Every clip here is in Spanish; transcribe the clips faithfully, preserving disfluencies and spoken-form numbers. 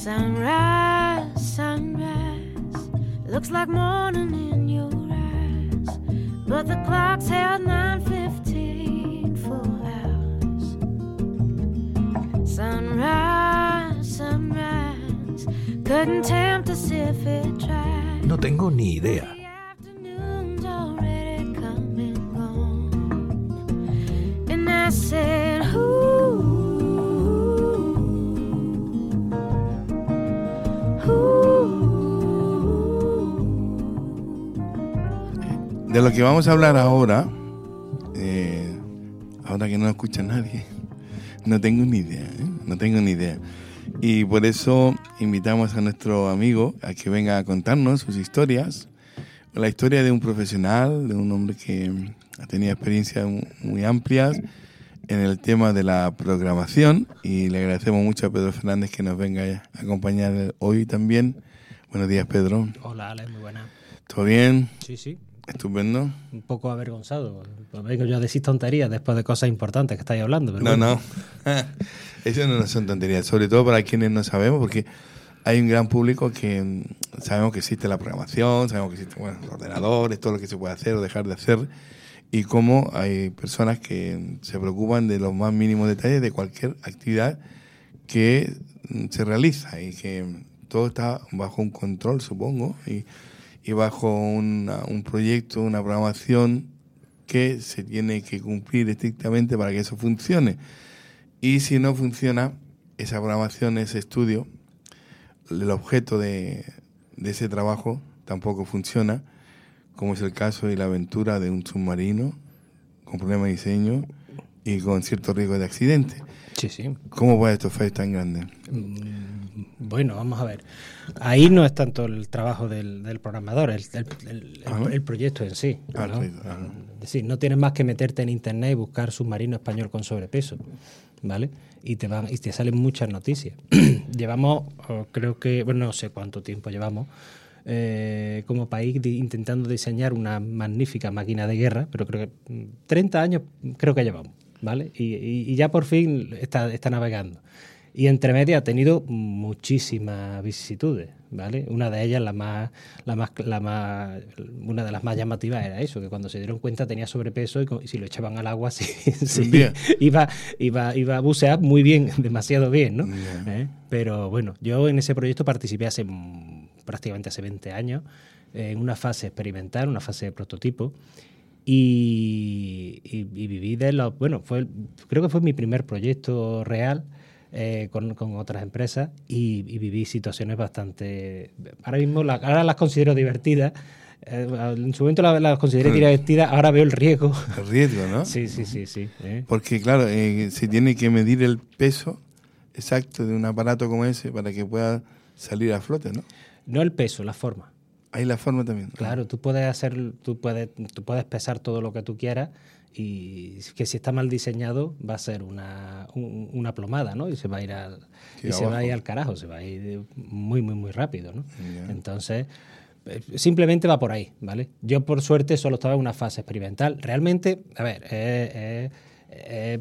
Sunrise, sunrise, looks like morning in your eyes, but the clock's held nine fifteen for hours. Sunrise, sunrise, couldn't tempt us if it tried. No tengo ni idea. The afternoon's already come and gone, and I said, ooh, de lo que vamos a hablar ahora, eh, ahora que no escucha nadie, no tengo ni idea, ¿eh? no tengo ni idea. Y por eso invitamos a nuestro amigo a que venga a contarnos sus historias, la historia de un profesional, de un hombre que ha tenido experiencias muy amplias en el tema de la programación, y le agradecemos mucho a Pedro Fernández que nos venga a acompañar hoy también. Buenos días, Pedro. Hola, Ale, muy buena. ¿Todo bien? Sí, sí. Estupendo. Un poco avergonzado. Pues vengo yo a decir tonterías después de cosas importantes que estáis hablando. Pero no, bueno. no. Eso no son tonterías. Sobre todo para quienes no sabemos, porque hay un gran público que sabemos que existe la programación, sabemos que existen bueno, los ordenadores, todo lo que se puede hacer o dejar de hacer, y cómo hay personas que se preocupan de los más mínimos detalles de cualquier actividad que se realiza, y que todo está bajo un control, supongo, y y bajo una, un proyecto, una programación que se tiene que cumplir estrictamente para que eso funcione. Y si no funciona esa programación, ese estudio, el objeto de, de ese trabajo tampoco funciona, como es el caso y la aventura de un submarino con problemas de diseño y con cierto riesgo de accidente. Sí, sí. ¿Cómo puede esto ser tan grande? Bueno, vamos a ver. Ahí no es tanto el trabajo del, del programador, el, el, el, el, el proyecto en sí. Ah, ¿no? sí, ah. Es decir, no tienes más que meterte en internet y buscar submarino español con sobrepeso, ¿vale? Y te van y te salen muchas noticias. Llevamos, creo que, bueno, no sé cuánto tiempo llevamos eh, como país de, intentando diseñar una magnífica máquina de guerra, pero creo que treinta años creo que llevamos, ¿vale? Y, y, y ya por fin está, está navegando. Y entre medias ha tenido muchísimas vicisitudes, ¿vale? Una de ellas, la más, la más, la más, una de las más llamativas era eso, que cuando se dieron cuenta tenía sobrepeso y, y si lo echaban al agua sí, sí, iba, iba, iba a bucear muy bien, demasiado bien, ¿no? Yeah. ¿Eh? Pero bueno, yo en ese proyecto participé hace prácticamente hace veinte años, en una fase experimental, una fase de prototipo. Y, y, y viví de los, bueno, fue, creo que fue mi primer proyecto real. Eh, con, con otras empresas y, y viví situaciones bastante... Ahora mismo la, ahora las considero divertidas. Eh, en su momento las la consideré divertidas, ahora veo el riesgo. El riesgo, ¿no? Sí, sí, sí. sí ¿eh? Porque, claro, eh, se tiene que medir el peso exacto de un aparato como ese para que pueda salir a flote, ¿no? No el peso, la forma. Hay la forma también. Claro, tú puedes hacer, tú puedes, tú puedes pesar todo lo que tú quieras, y que si está mal diseñado va a ser una, un, una plomada, ¿no? Y se va a ir al sí, y se va a ir al carajo, se va a ir muy muy muy rápido, ¿no? Yeah. Entonces simplemente va por ahí, ¿vale? Yo por suerte solo estaba en una fase experimental. Realmente, a ver, eh, eh, eh,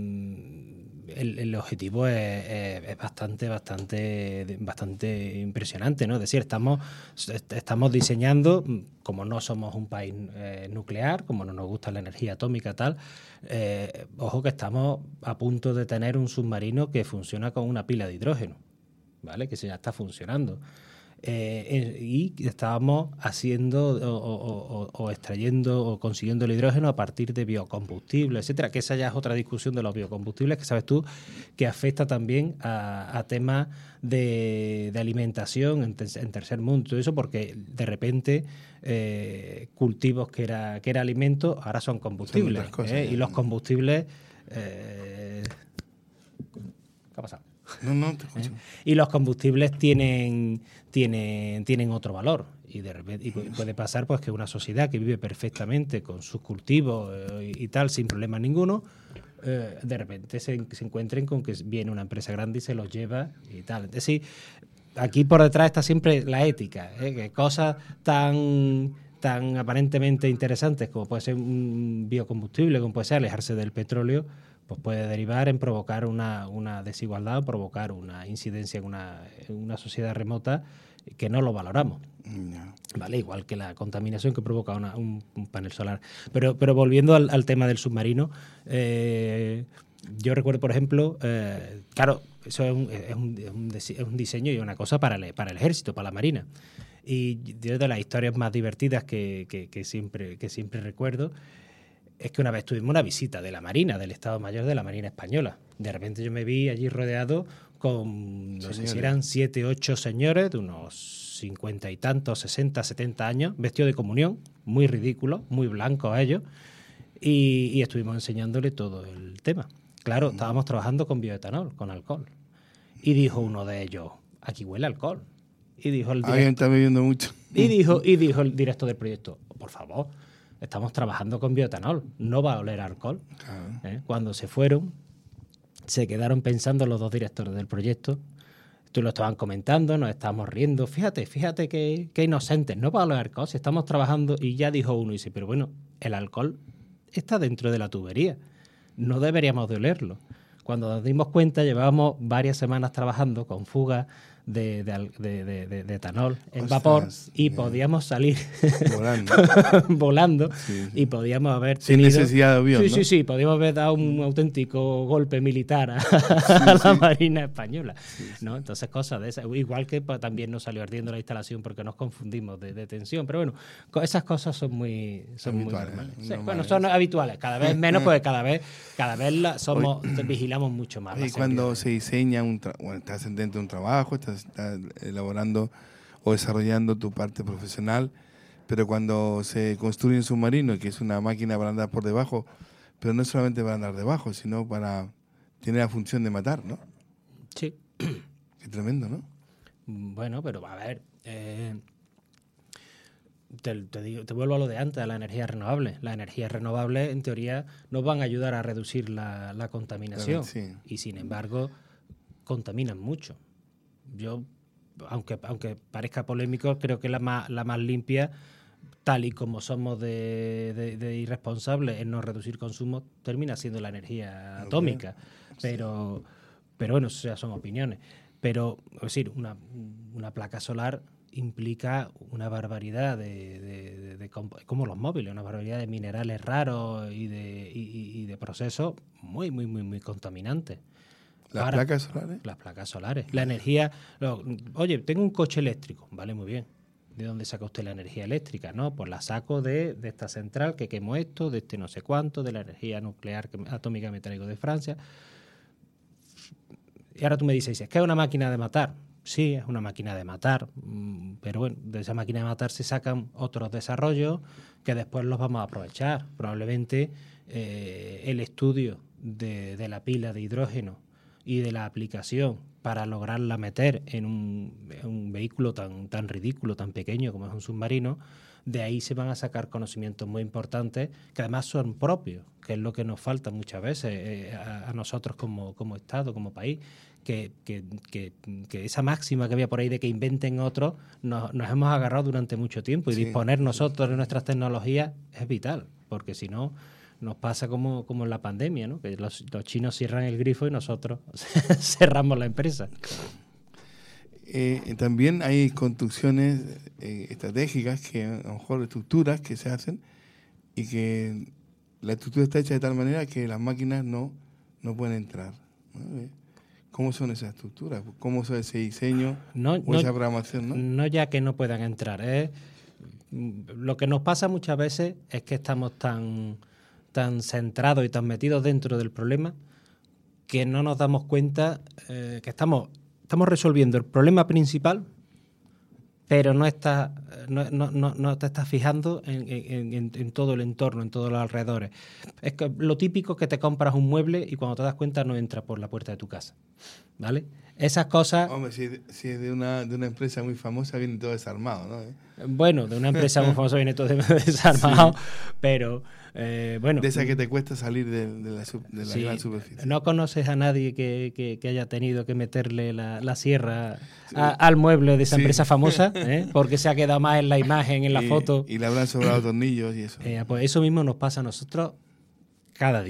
el, el objetivo es, es, es bastante bastante bastante impresionante, ¿no? Es decir, estamos estamos diseñando, como no somos un país eh, nuclear, como no nos gusta la energía atómica tal, eh, ojo que estamos a punto de tener un submarino que funciona con una pila de hidrógeno, ¿vale? Que ya está funcionando. Eh, y estábamos haciendo o, o, o, o extrayendo o consiguiendo el hidrógeno a partir de biocombustibles, etcétera, que esa ya es otra discusión de los biocombustibles, que sabes tú que afecta también a, a temas de, de alimentación en, te, en tercer mundo, todo eso, porque de repente eh, cultivos que era que era alimento ahora son combustibles, cosas, ¿eh? Y los combustibles eh, ¿qué ha pasado? No, no, te escucho. ¿Eh? Y los combustibles tienen, tienen, tienen otro valor. Y de repente y puede pasar pues que una sociedad que vive perfectamente con sus cultivos eh, y, y tal, sin problema ninguno, eh, de repente se, se encuentren con que viene una empresa grande y se los lleva y tal. Es decir, aquí por detrás está siempre la ética, ¿eh? Que cosas tan... tan aparentemente interesantes como puede ser un biocombustible, como puede ser alejarse del petróleo, pues puede derivar en provocar una, una desigualdad o provocar una incidencia en una, en una sociedad remota que no lo valoramos. No. Vale, igual que la contaminación que provoca una, un, un panel solar. Pero, pero volviendo al, al tema del submarino, eh, yo recuerdo, por ejemplo, eh, claro, eso es un, es, un, es, un, es un diseño y una cosa para el, para el ejército, para la marina. Y yo de las historias más divertidas que, que, que, siempre, que siempre recuerdo es que una vez tuvimos una visita de la Marina, del Estado Mayor de la Marina Española. De repente yo me vi allí rodeado con, no Señores. sé si eran siete, ocho señores de unos cincuenta y tantos, sesenta, setenta años, vestidos de comunión, muy ridículos, muy blancos ellos, y, y estuvimos enseñándole todo el tema. Claro, estábamos trabajando con bioetanol, con alcohol. Y dijo uno de ellos, aquí huele a alcohol. Y dijo el director, alguien está bebiendo mucho. Y dijo, y dijo el director del proyecto, por favor, estamos trabajando con bioetanol, no va a oler a alcohol. Claro. ¿Eh? Cuando se fueron, se quedaron pensando los dos directores del proyecto. Tú lo estaban comentando, nos estábamos riendo. Fíjate, fíjate que, que inocentes, no va a oler alcohol, si estamos trabajando. Y ya dijo uno, y dice, pero bueno, el alcohol está dentro de la tubería, no deberíamos de olerlo. Cuando nos dimos cuenta, llevábamos varias semanas trabajando con fugas de, de, de, de, de, de etanol en Ostras, vapor y yeah. podíamos salir volando, volando sí, sí. y podíamos haber tenido... Sin necesidad de avión, Sí, ¿no? sí, sí, podíamos haber dado un auténtico golpe militar a, sí, a la sí. Marina Española, sí, sí. ¿no? Entonces cosas de esas, igual que pues, también nos salió ardiendo la instalación porque nos confundimos de, de tensión, pero bueno, esas cosas son muy, son habituales, muy normales. Sí, normales. Bueno, son habituales, cada vez menos porque cada vez, cada vez la, somos, Hoy, vigilamos mucho más. Y cuando se diseña, un tra- bueno, estás dentro de un trabajo, estás Estás elaborando o desarrollando tu parte profesional, pero cuando se construye un submarino, que es una máquina para andar por debajo, pero no solamente para andar debajo, sino para tener la función de matar, ¿no? Sí. Qué tremendo, ¿no? Bueno, pero a ver, eh, te, te, digo, te vuelvo a lo de antes, a la energía renovable. Las energías renovables, en teoría, nos van a ayudar a reducir la, la contaminación, claro, sí. y sin embargo, contaminan mucho. Yo, aunque aunque parezca polémico, creo que la más la más limpia, tal y como somos de, de, de irresponsables en no reducir consumo, termina siendo la energía atómica. Okay. Pero, sí. pero bueno, eso ya son opiniones. Pero, es decir, una, una placa solar implica una barbaridad de, de, de, de como los móviles, una barbaridad de minerales raros y de, y, y de procesos muy, muy, muy, muy contaminantes. ¿Las Ahora, placas solares? Las placas solares. La energía... Lo, oye, tengo un coche eléctrico. Vale, muy bien. ¿De dónde saca usted la energía eléctrica? No, pues la saco de, de esta central que quemo esto, de este no sé cuánto, de la energía nuclear que, atómica que me traigo de Francia. Y ahora tú me dices, ¿es que es una máquina de matar? Sí, es una máquina de matar. Pero bueno, de esa máquina de matar se sacan otros desarrollos que después los vamos a aprovechar. Probablemente eh, el estudio de, de la pila de hidrógeno y de la aplicación para lograrla meter en un, en un vehículo tan, tan ridículo, tan pequeño como es un submarino, de ahí se van a sacar conocimientos muy importantes que además son propios, que es lo que nos falta muchas veces eh, a, a nosotros como, como Estado, como país, que, que, que, que esa máxima que había por ahí de que inventen otros, nos, nos hemos agarrado durante mucho tiempo y sí, disponer nosotros de nuestras tecnologías es vital, porque si no... Nos pasa como, como en la pandemia, ¿no? Que los, los chinos cierran el grifo y nosotros cerramos la empresa. Eh, también hay construcciones eh, estratégicas, que a lo mejor estructuras que se hacen y que la estructura está hecha de tal manera que las máquinas no, no pueden entrar, ¿no? ¿Cómo son esas estructuras? ¿Cómo es ese diseño no, o no, esa programación? ¿no? no ya que no puedan entrar. ¿eh? Lo que nos pasa muchas veces es que estamos tan... tan centrados y tan metidos dentro del problema que no nos damos cuenta eh, que estamos, estamos resolviendo el problema principal, pero no, está, no, no, no, no te estás fijando en, en, en, en todo el entorno, en todos los alrededores. Es que lo típico que te compras un mueble y cuando te das cuenta no entra por la puerta de tu casa, ¿vale? Esas cosas... Hombre, si, si es de una, de una empresa muy famosa, viene todo desarmado, ¿no? Bueno, de una empresa muy famosa viene todo desarmado, sí. pero... Eh, bueno, de esa que te cuesta salir de, de la, de la sí, gran superficie. ¿No conoces a nadie que, que, que haya tenido que meterle la, la sierra sí. a, al mueble de esa sí. empresa famosa? ¿eh? Porque se ha quedado más en la imagen, en la y, foto. Y le habrán sobrado tornillos y eso. Eh, pues eso mismo nos pasa a nosotros cada día.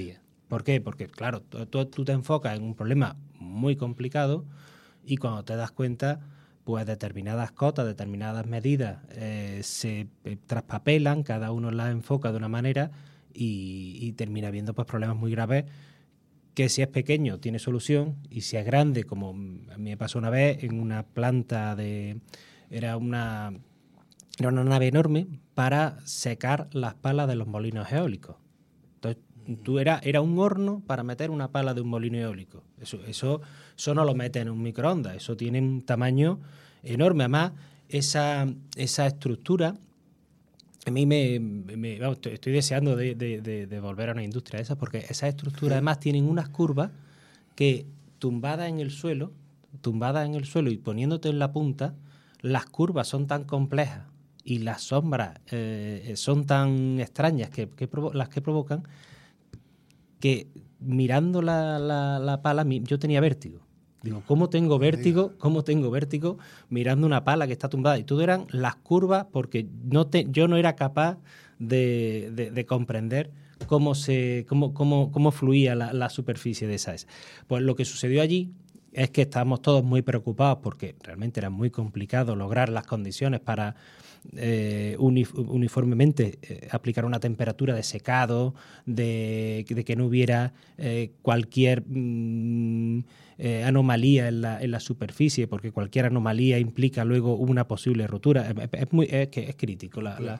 ¿Por qué? Porque, claro, tú, tú, tú te enfocas en un problema muy complicado y cuando te das cuenta, pues determinadas cotas, determinadas medidas eh, se eh, traspapelan, cada uno las enfoca de una manera y, y termina habiendo pues problemas muy graves que si es pequeño tiene solución y si es grande, como a mí me pasó una vez en una planta de... era una, era una nave enorme para secar las palas de los molinos eólicos. Entonces, tú era, era un horno para meter una pala de un molino eólico. Eso, eso, eso no lo metes en un microondas, eso tiene un tamaño enorme. Además, esa, esa estructura, a mí me, me vamos, estoy, estoy deseando de, de, de, de volver a una industria de esas, porque esas estructuras además tienen unas curvas que tumbadas en el suelo, tumbadas en el suelo y poniéndote en la punta, las curvas son tan complejas y las sombras eh, son tan extrañas que, que provo- las que provocan que mirando la, la, la pala yo tenía vértigo. Digo, ¿cómo tengo vértigo? ¿Cómo tengo vértigo mirando una pala que está tumbada? Y todo eran las curvas porque no te, yo no era capaz de, de, de comprender cómo se cómo, cómo, cómo fluía la, la superficie de esa. Pues lo que sucedió allí es que estábamos todos muy preocupados porque realmente era muy complicado lograr las condiciones para eh, uniformemente eh, aplicar una temperatura de secado, de, de que no hubiera eh, cualquier mmm, eh, anomalía en la, en la superficie, porque cualquier anomalía implica luego una posible rotura. Es, es, muy, es, es crítico. La, la...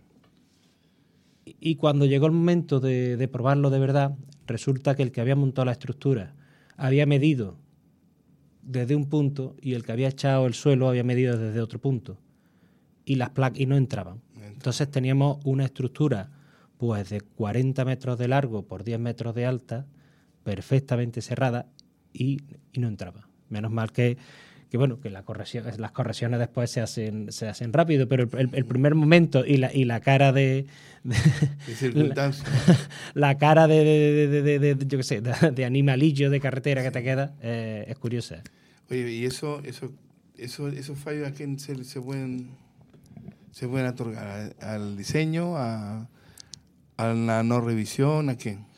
Y cuando llegó el momento de, de probarlo de verdad, resulta que el que había montado la estructura había medido desde un punto y el que había echado el suelo había medido desde otro punto y las placas y no entraban. Entonces teníamos una estructura pues de cuarenta metros de largo por diez metros de alta, perfectamente cerrada y, y no entraba. Menos mal que, que bueno, que la corrección, las correcciones después se hacen se hacen rápido, pero el, el, el primer momento y la y la cara de, de circunstancia. La, la cara de, de, de, de, de, de yo qué sé, de, de animalillo de carretera que te queda eh, es curiosa. Oye, y eso eso eso esos fallos a quién se, se pueden se pueden otorgar al diseño, a a la no revisión, ¿a quién?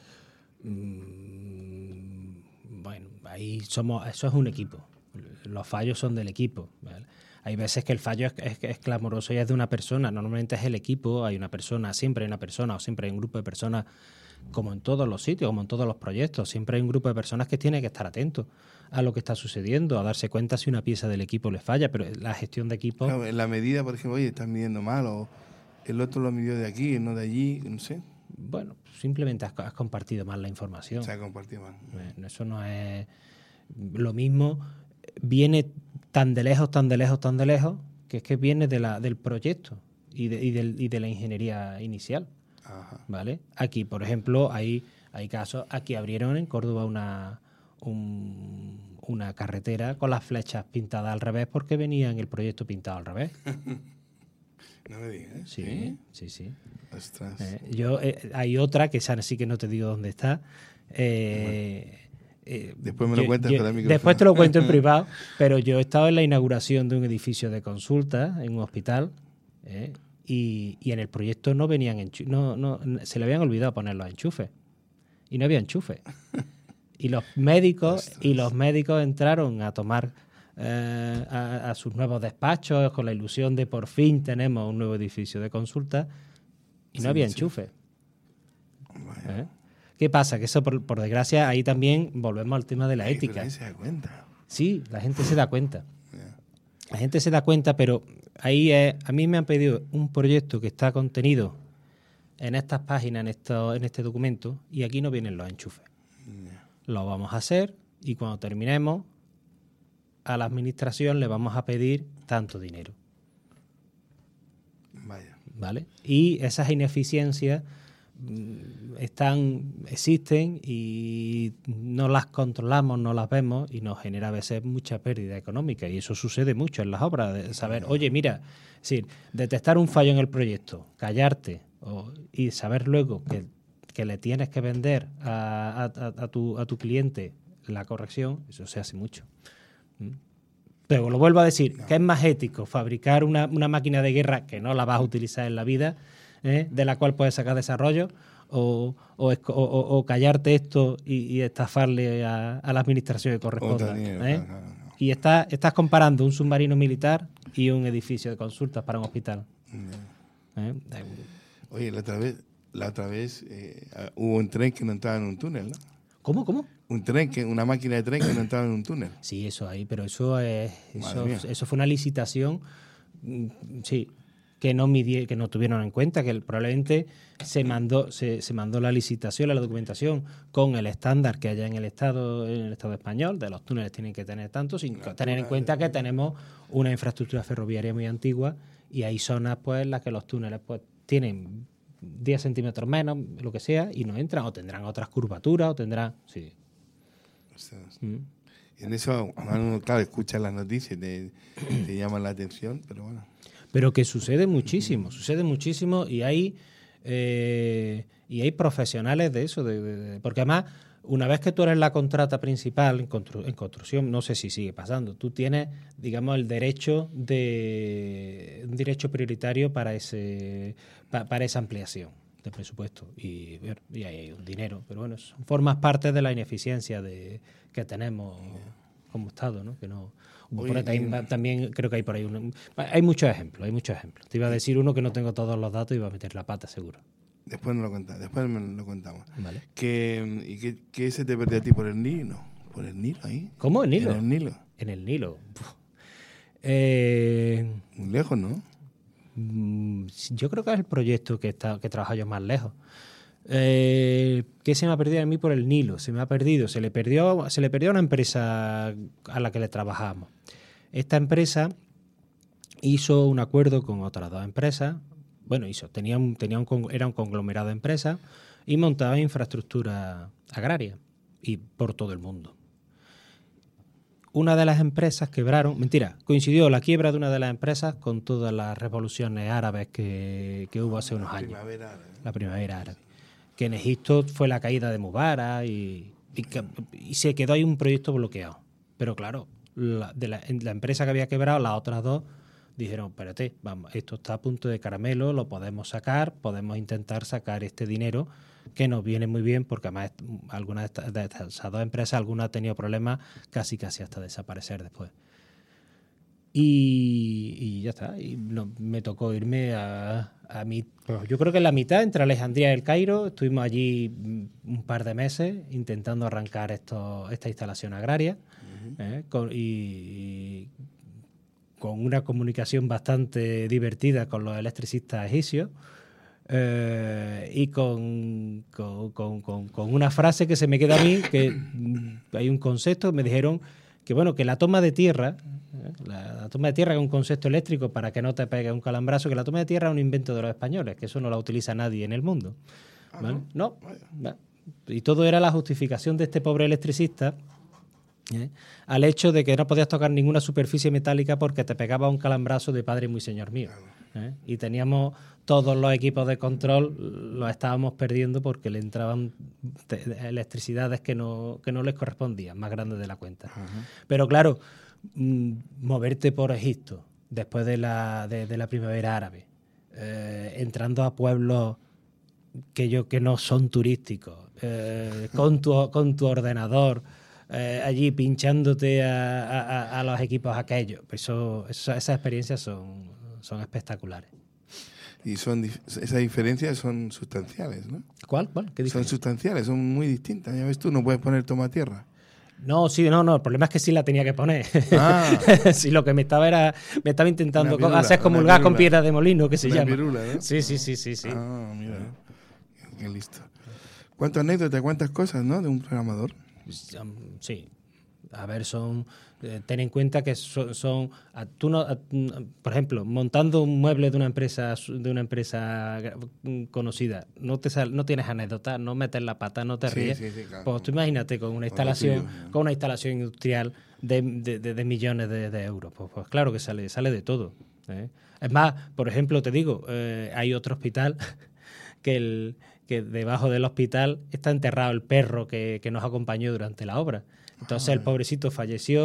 Mm, bueno, ahí somos, eso es un equipo. Los fallos son del equipo, ¿vale? Hay veces que el fallo es, es, es clamoroso y es de una persona. Normalmente es el equipo, hay una persona, siempre hay una persona o siempre hay un grupo de personas, como en todos los sitios, como en todos los proyectos. Siempre hay un grupo de personas que tiene que estar atentos a lo que está sucediendo, a darse cuenta si una pieza del equipo le falla, pero la gestión de equipo... Claro, en la medida, por ejemplo, oye, están midiendo mal o el otro lo midió de aquí, no de allí, no sé. Bueno, simplemente has, has compartido mal la información. Se ha compartido mal. Bueno, eso no es lo mismo. Viene tan de lejos, tan de lejos, tan de lejos, que es que viene de la, del proyecto y de, y, del, y de la ingeniería inicial. Ajá. ¿Vale? Aquí, por ejemplo, hay, hay casos, aquí abrieron en Córdoba una, un, una carretera con las flechas pintadas al revés porque venía en el proyecto pintado al revés. No me digas, ¿eh? Sí, ¿Sí? sí, sí. Ostras. Eh, yo, eh, hay otra que esa sí que no te digo dónde está. Eh, eh, después me yo, lo cuentas. yo, después te lo cuento en privado, pero yo he estado en la inauguración de un edificio de consulta en un hospital eh, y, y en el proyecto no venían enchufes, no, no, se le habían olvidado poner los enchufes y no había enchufes. Y los médicos Ostras. y los médicos entraron a tomar eh, a, a sus nuevos despachos con la ilusión de por fin tenemos un nuevo edificio de consulta y no sí, había enchufe. Sí. ¿Eh? ¿Qué pasa? Que eso, por, por desgracia, ahí también volvemos al tema de la Ay, ética. Pero se da cuenta. Sí, la gente se da cuenta. Yeah. La gente se da cuenta, pero ahí es, a mí me han pedido un proyecto que está contenido en estas páginas, en, esto, en este documento, y aquí no vienen los enchufes. Yeah. Lo vamos a hacer y cuando terminemos, a la administración le vamos a pedir tanto dinero. Vaya. ¿Vale? Y esas ineficiencias están, existen y no las controlamos, no las vemos y nos genera a veces mucha pérdida económica y eso sucede mucho en las obras, de saber, oye, mira, es decir, detectar un fallo en el proyecto, callarte o, y saber luego que, que le tienes que vender a, a, a, tu, a tu cliente la corrección, eso se hace mucho. ¿Mm? Pero lo vuelvo a decir, no. que es más ético fabricar una, una máquina de guerra que no la vas a utilizar en la vida, ¿eh? de la cual puedes sacar desarrollo, o, o, o, o callarte esto y, y estafarle a, a la administración que corresponda. Dinero, ¿eh? claro, claro, claro. Y está, estás comparando un submarino militar y un edificio de consultas para un hospital. ¿Eh? Oye, la otra vez, la otra vez eh, hubo un tren que no entraba en un túnel, ¿no? ¿Cómo, cómo? Un tren, que una máquina de tren que no entraba en un túnel. Sí, eso ahí, pero eso es eso, mía. eso fue una licitación, mm, sí, que no midie, que no tuvieron en cuenta, que probablemente se mandó se, se mandó la licitación, la documentación con el estándar que haya en el estado en el estado español, de los túneles tienen que tener tanto, sin La tener en altura cuenta de- que tenemos una infraestructura ferroviaria muy antigua y hay zonas pues en las que los túneles pues tienen diez centímetros menos, lo que sea, y no entran, o tendrán otras curvaturas, o tendrán, sí. O sea, Mm. en eso, uno, claro, escucha las noticias y te, te llaman la atención, pero bueno. Pero que sucede muchísimo, sucede muchísimo y hay eh, y hay profesionales de eso, de, de, de, porque además, una vez que tú eres la contrata principal en, constru, en construcción, no sé si sigue pasando, tú tienes, digamos, el derecho de un derecho prioritario para ese pa, para esa ampliación de presupuesto y, y hay un dinero, pero bueno, eso formas parte de la ineficiencia de que tenemos como Estado, ¿no? Que no Oye, por ahí, también, también creo que hay por ahí un, hay muchos ejemplos, hay muchos ejemplos. Te iba a decir uno que no tengo todos los datos y iba a meter la pata seguro. Después nos lo contamos, después me lo contamos. Vale. ¿Qué, ¿Y qué, qué se te perdió a ti por el Nilo? ¿Por el Nilo ahí? ¿Cómo? ¿En Nilo? En el Nilo. En el Nilo. Eh, Muy lejos, ¿no? yo creo que es el proyecto que está que he trabajado yo más lejos. Eh, ¿Qué se me ha perdido a mí por el Nilo? Se me ha perdido, se le perdió, se le perdió a una empresa a la que le trabajamos. Esta empresa hizo un acuerdo con otras dos empresas. Bueno, hizo, tenía un, tenía un, era un conglomerado de empresas y montaba infraestructura agraria y por todo el mundo. Una de las empresas quebraron, mentira, coincidió la quiebra de una de las empresas con todas las revoluciones árabes que, que hubo hace unos años. Primavera, ¿eh? La primavera árabe. Que en Egipto fue la caída de Mubarak y, y, que, y se quedó ahí un proyecto bloqueado. Pero claro, la, de la, la empresa que había quebrado, las otras dos, dijeron, espérate, vamos, esto está a punto de caramelo, lo podemos sacar, podemos intentar sacar este dinero que nos viene muy bien, porque además algunas de estas, de estas esas dos empresas, alguna ha tenido problemas casi casi hasta desaparecer después. Y, y ya está, y no, me tocó irme a, a mi, pues yo creo que en la mitad, entre Alejandría y el Cairo, estuvimos allí un par de meses intentando arrancar esto, esta instalación agraria, uh-huh. eh, con, y, y con una comunicación bastante divertida con los electricistas egipcios. Eh, y con, con, con, con, con una frase que se me queda a mí, que hay un concepto, me dijeron que bueno, que la toma de tierra, eh, la, la toma de tierra es un concepto eléctrico para que no te pegue un calambrazo, que la toma de tierra es un invento de los españoles, que eso no la utiliza nadie en el mundo. ¿Vale? Ah, no, no. Y todo era la justificación de este pobre electricista, ¿eh? al hecho de que no podías tocar ninguna superficie metálica porque te pegaba un calambrazo de padre muy señor mío. ¿eh? Y teníamos todos los equipos de control, los estábamos perdiendo porque le entraban electricidades que no, que no les correspondían, más grandes de la cuenta. Uh-huh. Pero claro, mmm, moverte por Egipto después de la, de, de la primavera árabe, eh, entrando a pueblos que, yo, que no son turísticos, eh, con, tu, con tu ordenador, Eh, allí pinchándote a, a, a los equipos aquellos. Pues eso, eso, esas experiencias son, son espectaculares. Y son esas diferencias son sustanciales, ¿no? ¿Cuál? ¿Cuál? ¿Qué son sustanciales, son muy distintas. Ya ves tú, no puedes poner toma tierra. No, sí, no, no. El problema es que sí la tenía que poner. Ah. Sí, lo que me estaba era me estaba intentando pirula, hacer comulgar con piedra de molino, que se una llama. Pirula, ¿no? Sí, sí, sí, sí, sí. Ah, mira. Qué listo. ¿Cuántas anécdotas, cuántas cosas, ¿no? De un programador. Sí, a ver, son eh, ten en cuenta que son, son a, tú no, a, por ejemplo, montando un mueble de una empresa de una empresa conocida, no te sal, no tienes anécdotas, no metes la pata, no te ríes. Sí, sí, sí, claro. Pues tú imagínate con una instalación, tuyo, con una instalación industrial de, de, de, de millones de, de euros, pues, pues claro que sale, sale de todo. ¿eh? Es más, por ejemplo, te digo, eh, hay otro hospital que el que debajo del hospital está enterrado el perro que, que nos acompañó durante la obra. Entonces ah, el pobrecito falleció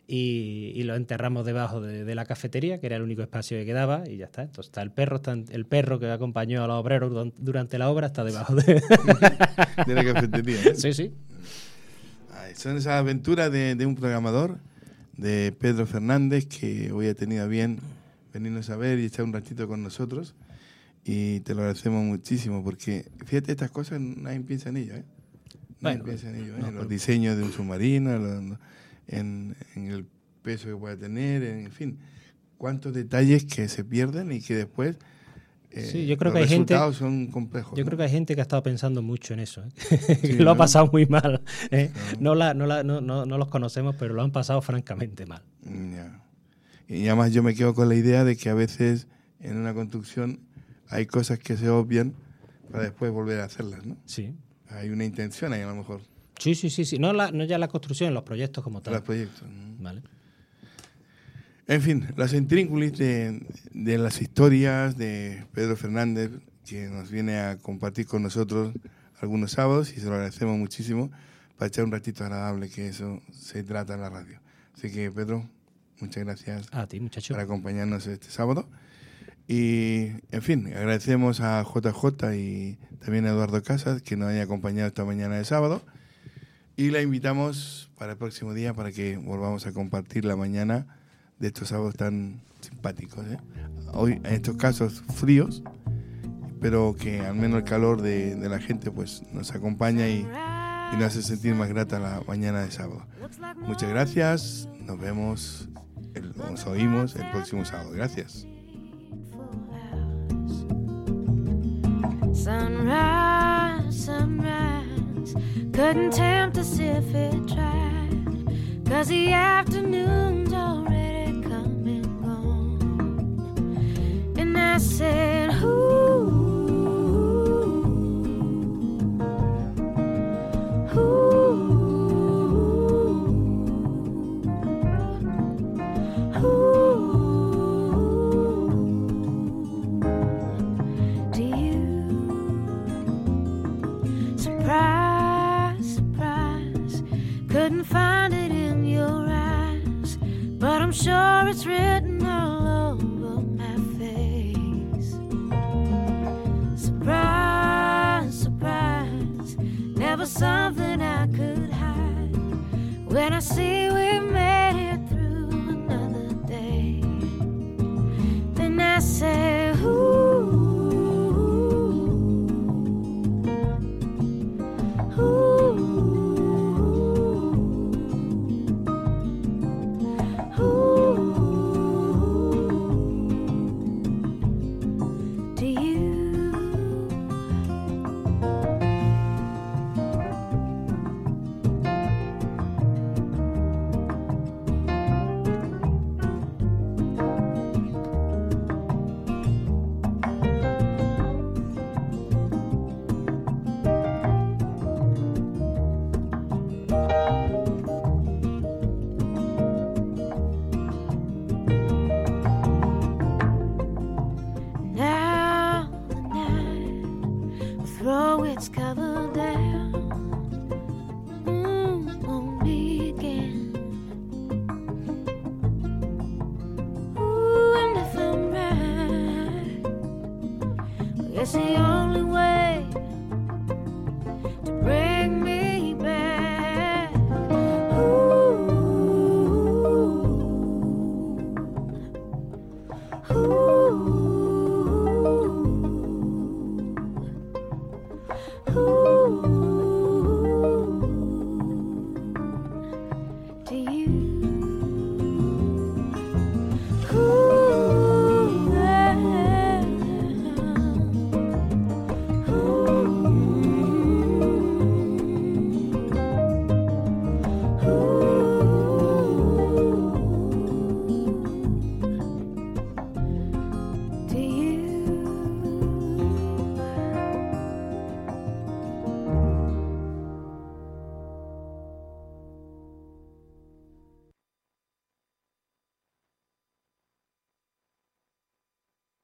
y, y lo enterramos debajo de, de la cafetería, que era el único espacio que quedaba, y ya está. Entonces está el perro, está el perro que acompañó a los obreros durante la obra, está debajo de, de la cafetería, ¿eh? Sí, sí. Ay, son esas aventuras de, de un programador, de Pedro Fernández, que hoy ha tenido a bien venirnos a ver y echar un ratito con nosotros, y te lo agradecemos muchísimo, porque fíjate, estas cosas nadie piensa en ello, ¿eh? Nadie Bueno, piensa en ello, ¿eh? no, En los pero... diseños de un submarino, en, en el peso que pueda tener, en, en fin, cuántos detalles que se pierden y que después eh, sí, yo creo los que hay gente, resultados son complejos. Yo ¿no? creo que hay gente que ha estado pensando mucho en eso, ¿eh? que Sí, lo ¿no? ha pasado muy mal. ¿eh? Sí. No, la, no, la, no, no, no los conocemos, pero lo han pasado francamente mal. Ya. Y además yo me quedo con la idea de que a veces en una construcción hay cosas que se obvian para después volver a hacerlas, ¿no? Sí. Hay una intención ahí a lo mejor. Sí, sí, sí, sí. No, la, no ya la construcción, los proyectos como tal. Los proyectos. ¿no? Vale. En fin, las intrínculis de, de las historias de Pedro Fernández, que nos viene a compartir con nosotros algunos sábados, y se lo agradecemos muchísimo, para echar un ratito agradable, que eso se trata en la radio. Así que, Pedro, muchas gracias A ti, muchacho. por acompañarnos este sábado. Y, en fin, agradecemos a J J y también a Eduardo Casas, que nos haya acompañado esta mañana de sábado. Y la invitamos para el próximo día para que volvamos a compartir la mañana de estos sábados tan simpáticos, ¿eh? Hoy, en estos casos fríos, pero que al menos el calor de, de la gente pues nos acompaña y, y nos hace sentir más grata la mañana de sábado. Muchas gracias, nos vemos, el, nos oímos el próximo sábado. Gracias. Sunrise, sunrise, couldn't tempt us if it tried, 'cause the afternoon's already come and gone. And I said, ooh, ooh, ooh. Do you? Surprise, surprise, couldn't find it in your eyes, but I'm sure it's written all over my face. Surprise, surprise, never something I could hide. When I see we made it through another day, then I say, ooh. Throw its cover down, mm, won't begin. Ooh, and if I'm right, well, it's the only way